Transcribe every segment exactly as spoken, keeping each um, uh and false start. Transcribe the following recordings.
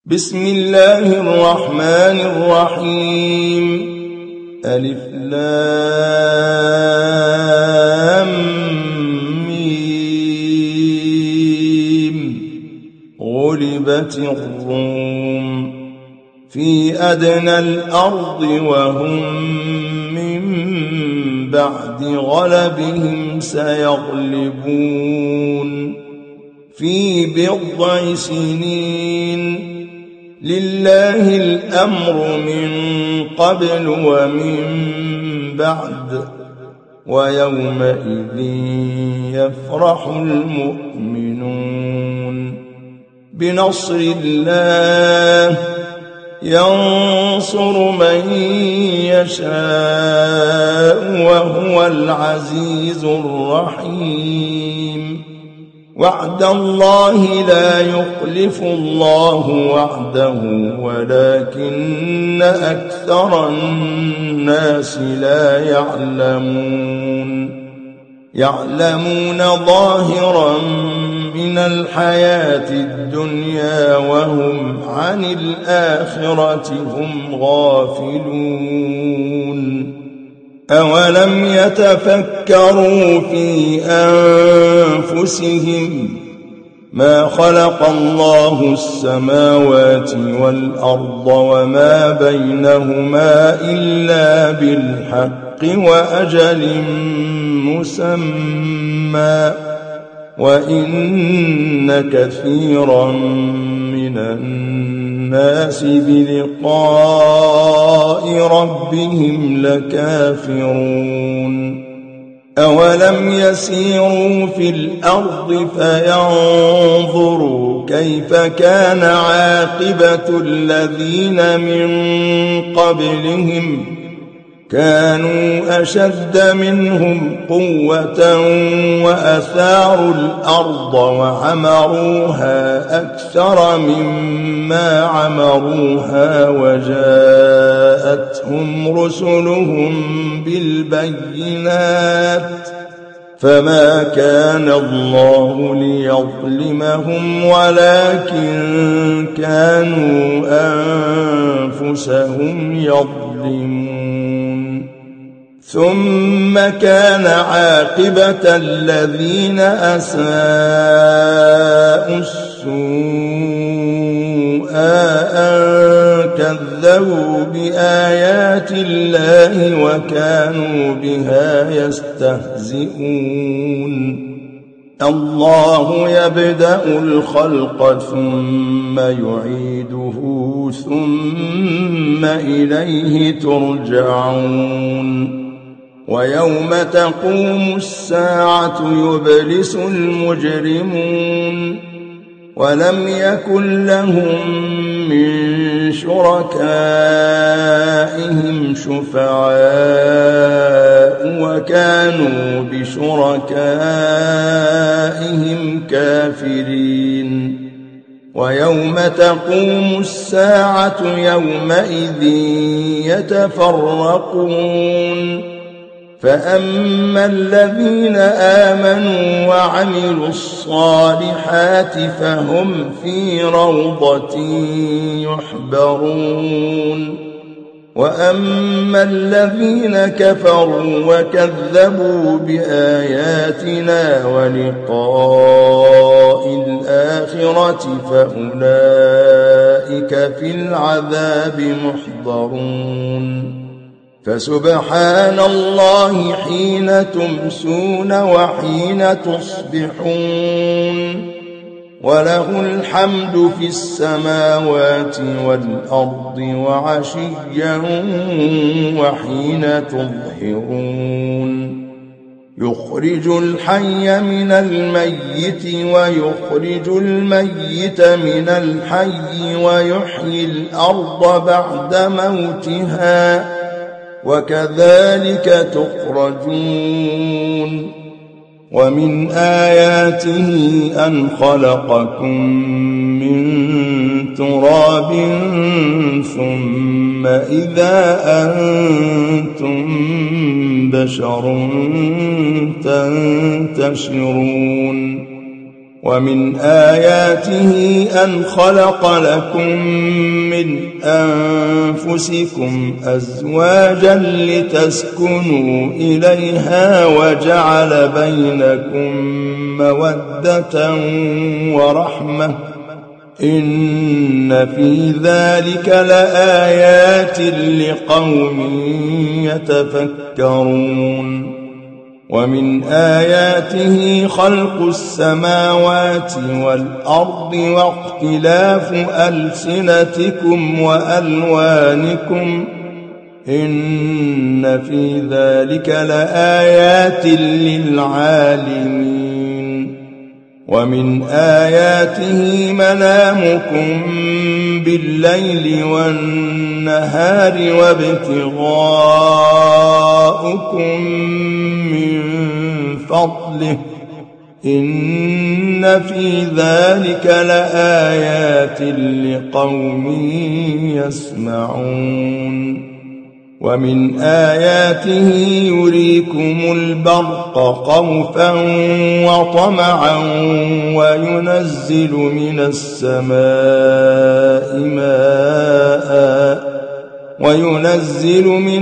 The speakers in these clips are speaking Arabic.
بسم الله الرحمن الرحيم. ألف لام ميم. غلبت الروم في أدنى الأرض وهم من بعد غلبهم سيغلبون في بضع سنين. لله الأمر من قبل ومن بعد ويومئذ يفرح المؤمنون بنصر الله ينصر من يشاء وهو العزيز الرحيم. وعد الله لا يخلف الله وعده ولكن أكثر الناس لا يعلمون. يعلمون ظاهرا من الحياة الدنيا وهم عن الآخرة هم غافلون. أولم يتفكروا في أنفسهم ما خلق الله السماوات والأرض وما بينهما إلا بالحق وأجل مسمى وإن كثيرا من الناس بلقاء ربهم لكافرون. أولم يسيروا في الأرض فينظروا كيف كان عاقبة الذين من قبلهم كانوا أشد منهم قوة وأثاروا الأرض وعمروها أكثر مما عمروها وجاءتهم رسلهم بالبينات فما كان الله ليظلمهم ولكن كانوا أنفسهم يظلمون. ثم كان عاقبة الذين أساءوا السوء أن كذبوا بآيات الله وكانوا بها يستهزئون. الله يبدأ الخلق ثم يعيده ثم إليه ترجعون. ويوم تقوم الساعة يبلس المجرمون ولم يكن لهم من شركائهم شفعاء وكانوا بشركائهم كافرين. ويوم تقوم الساعة يومئذ يتفرقون. فأما الذين آمنوا وعملوا الصالحات فهم في روضة يحبرون. وأما الذين كفروا وكذبوا بآياتنا ولقاء الآخرة فأولئك في العذاب محضرون. فسبحان الله حين تمسون وحين تصبحون وله الحمد في السماوات والأرض وعشيا وحين تظهرون. يخرج الحي من الميت ويخرج الميت من الحي ويحيي الأرض بعد موتها وكذلك تخرجون. ومن آياته أن خلقكم من تراب ثم إذا أنتم بشر تنتشرون. ومن آياته أن خلق لكم من أنفسكم أزواجا لتسكنوا إليها وجعل بينكم مودة ورحمة إن في ذلك لآيات لقوم يتفكرون ومن آياته خلق السماوات والأرض واختلاف ألسنتكم وألوانكم إن في ذلك لآيات للعالمين ومن آياته منامكم بالليل والنهار وابتغاؤكم من فضله إن في ذلك لآيات لقوم يسمعون ومن آياته يريكم البرق خوفا وطمعا وينزل من السماء ماء وينزل من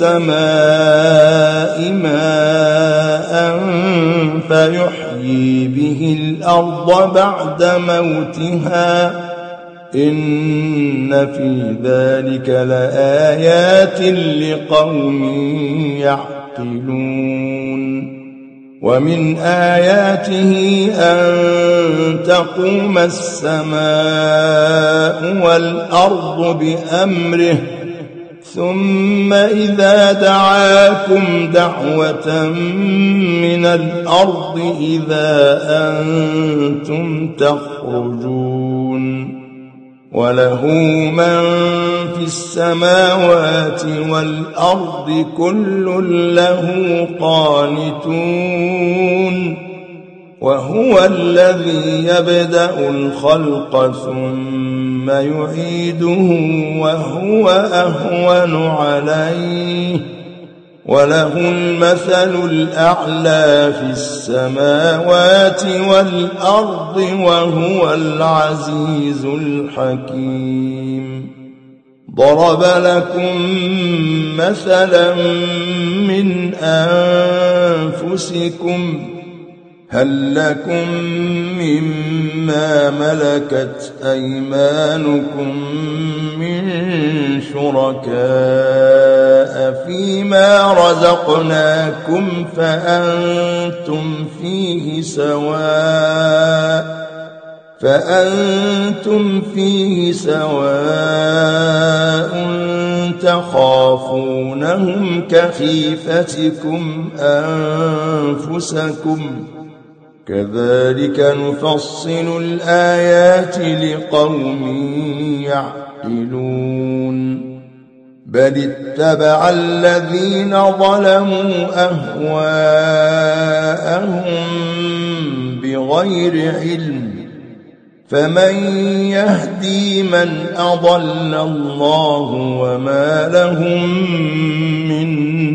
السماء ماء فيحيي به الأرض بعد موتها إن في ذلك لآيات لقوم يعقلون ومن آياته أن تقوم السماء والأرض بأمره ثم إذا دعاكم دعوة من الأرض إذا أنتم تخرجون وله من في السماوات والأرض كل له قانتون وهو الذي يبدأ الخلق ثم يعيده وهو أهون عليه وله المثل الأعلى في السماوات والأرض وهو العزيز الحكيم ضرب لكم مثلا من أنفسكم هل لكم مما ملكت أيمانكم من شركاء فيما رزقناكم فأنتم فيه سواء فأنتم فيه سواء تخافونهم كخيفتكم أنفسكم كذلك نفصل الآيات لقوم يعقلون بل اتبع الذين ظلموا أهواءهم بغير علم فمن يهدي من أضل الله وما لهم من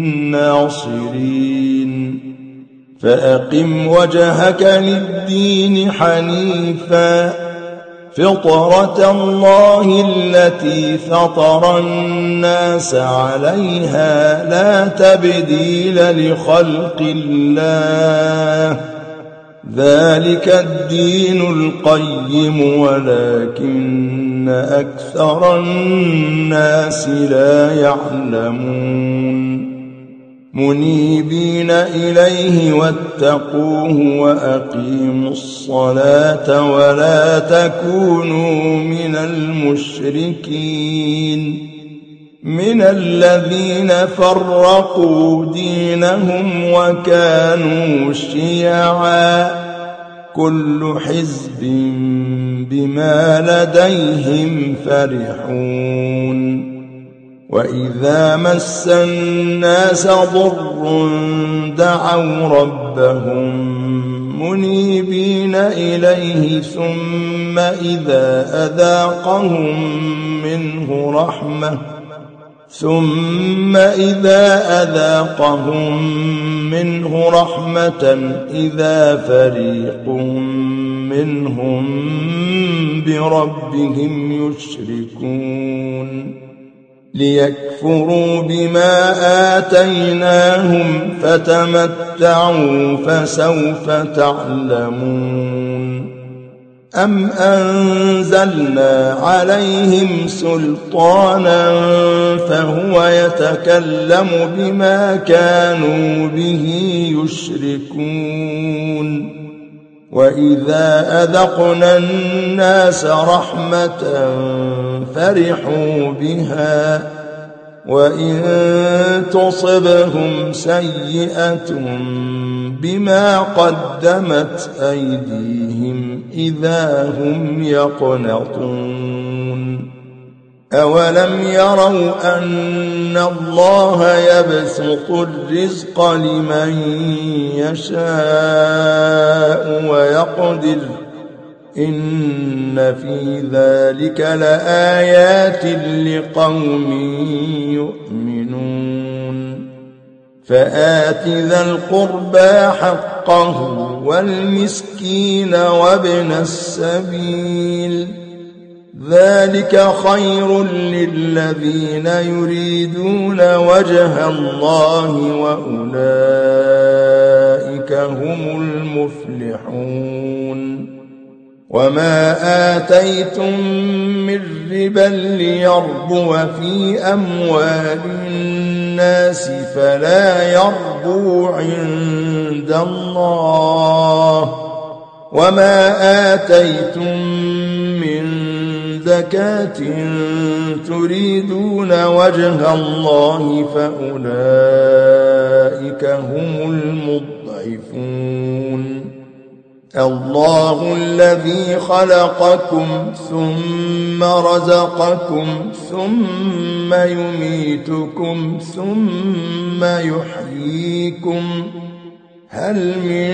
ناصرين فأقم وجهك للدين حنيفا فطرة الله التي فطر الناس عليها لا تبديل لخلق الله ذلك الدين القيم ولكن أكثر الناس لا يعلمون منيبين إليه واتقوه وأقيموا الصلاة ولا تكونوا من المشركين من الذين فرقوا دينهم وكانوا شيعا كل حزب بما لديهم فرحون وإذا مس الناس ضر دعوا ربهم منيبين إليه ثم إذا أذاقهم منه رحمة ثم إذا أذاقهم منه رحمة إذا فريق منهم بربهم يشركون ليكفروا بما آتيناهم فتمتعوا فسوف تعلمون أم أنزلنا عليهم سلطانا فهو يتكلم بما كانوا به يشركون وإذا أذقنا الناس رحمة فرحوا بها وإن تصبهم سيئة بما قدمت أيديهم إذا هم يقنطون أولم يروا أن الله يبسط الرزق لمن يشاء ويقدر إن في ذلك لآيات لقوم يؤمنون فآت ذا القربى حقه والمسكين وابن السبيل ذلك خير للذين يريدون وجه الله وأولئك هم المفلحون وما آتيتم من ربا ليربو في أموال الناس فلا يربو عند الله وما آتيتم من زكاة تريدون وجه الله فأولئك هم المضعفون الله الذي خلقكم ثم رزقكم ثم يميتكم ثم يحييكم هل من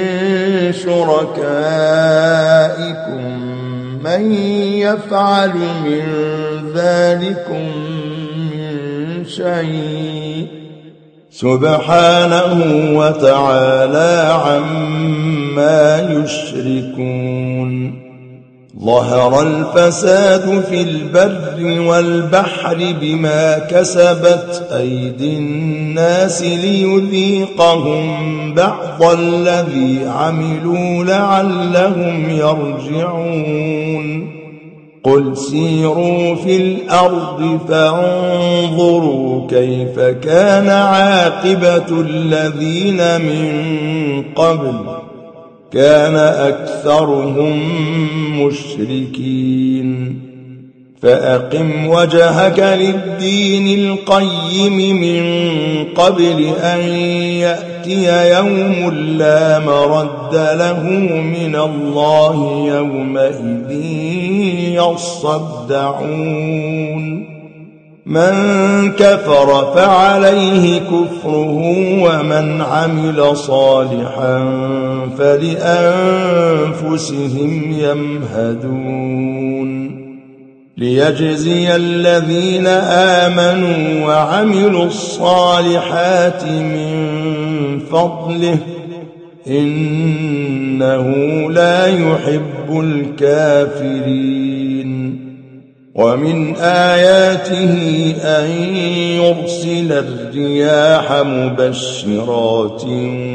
شركائكم من يفعل من ذلكم من شيء سبحانه وتعالى عما يشركون ظهر الفساد في البر والبحر بما كسبت أيدي الناس ليذيقهم بعض الذي عملوا لعلهم يرجعون قل سيروا في الأرض فانظروا كيف كان عاقبة الذين من قبل كان أكثرهم مشركين فأقم وجهك للدين القيم من قبل أن يأتي يوم لا مرد له من الله يومئذ يصدعون من كفر فعليه كفره ومن عمل صالحا فلأنفسهم يمهدون ليجزي الذين آمنوا وعملوا الصالحات من فضله إنه لا يحب الكافرين ومن آياته أن يرسل الرياح مبشرات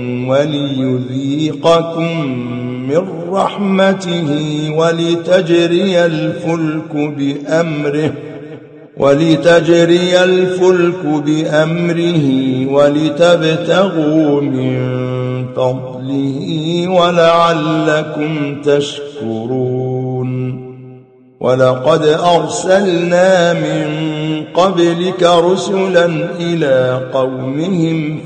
وليذيقكم من رحمته ولتجري الفلك بأمره ولتجري الفلك بأمره ولتبتغوا من فضله ولعلكم تشكرون ولقد أرسلنا من قبلك رسلا إلى قومهم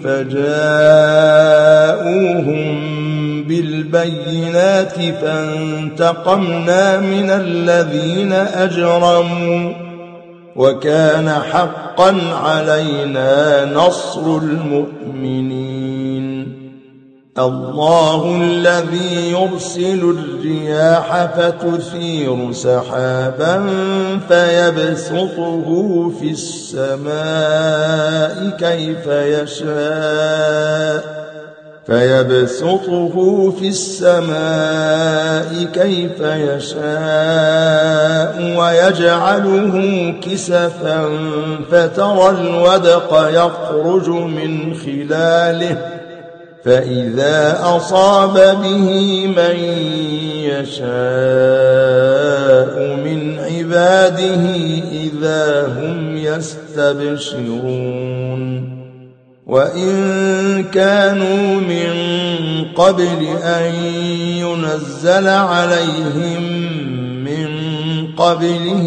فجاءوهم بالبينات فانتقمنا من الذين أجرموا وكان حقا علينا نصر المؤمنين الله الذي يرسل الرياح فتثير سحابا فيبسطه في السماء كيف يشاء فيبسطه في السماء كيف يشاء ويجعله كسفا فترى الودق يخرج من خلاله فإذا أصاب به من يشاء من عباده إذا هم يستبشرون وإن كانوا من قبل أن ينزل عليهم من قبله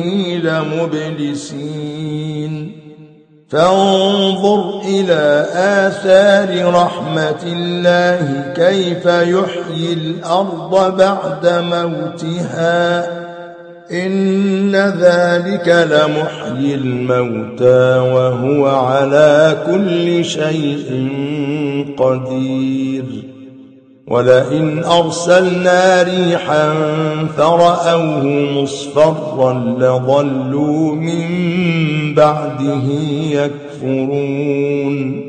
لمبلسين فانظر إلى آثار رحمة الله كيف يحيي الأرض بعد موتها إن ذلك لمحيي الموتى وهو على كل شيء قدير ولئن أرسلنا ريحا فرأوه مصفرا لظلوا من بعده يكفرون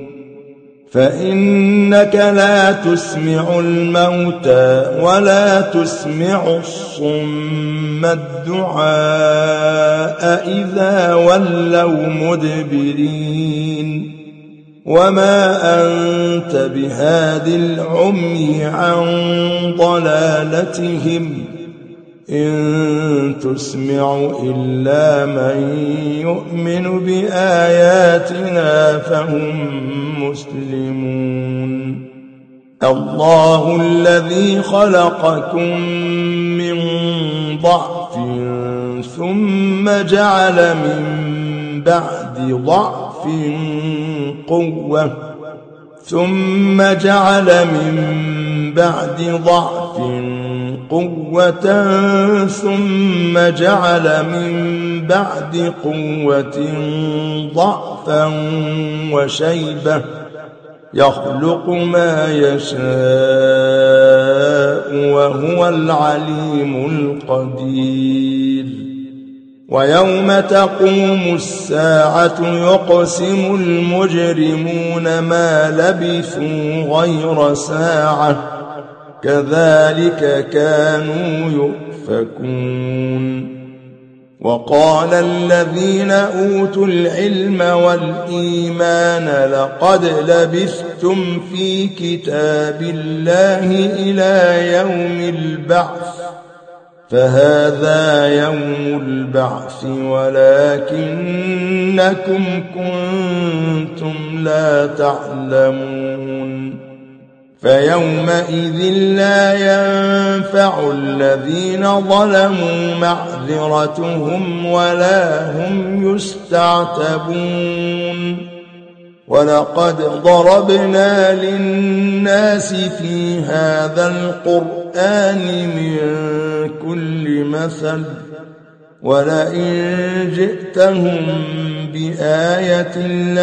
فإنك لا تسمع الموتى ولا تسمع الصم الدعاء إذا ولوا مدبرين وما أنت بهاد العمي عن ضلالتهم إن تسمع إلا من يؤمن بآياتنا فهم مسلمون الله الذي خلقكم من ضعف ثم جعل من بعد ضعف قوة ثم جعل من بعد ضعف قوة ثم جعل من بعد قوة ضعفا وشيبة يخلق ما يشاء وهو العليم القدير ويوم تقوم الساعة يقسم المجرمون ما لبثوا غير ساعة كذلك كانوا يؤفكون وقال الذين أوتوا العلم والإيمان لقد لبثتم في كتاب الله إلى يوم البعث فهذا يوم البعث ولكنكم كنتم لا تعلمون فيومئذ لا ينفع الذين ظلموا معذرتهم ولا هم يستعتبون ولقد ضربنا للناس في هذا القرآن من كل مثل ولئن جئتهم بآية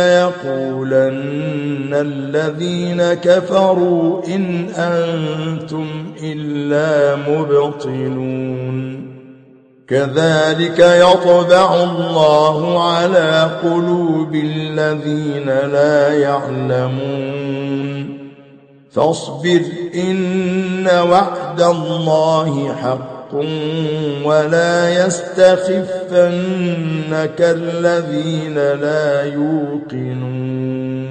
ليقولن الذين كفروا إن أنتم إلا مبطلون كذلك يطبع الله على قلوب الذين لا يعلمون فاصبر إن وعد الله حق ولا يستخفنك الذين لا يوقنون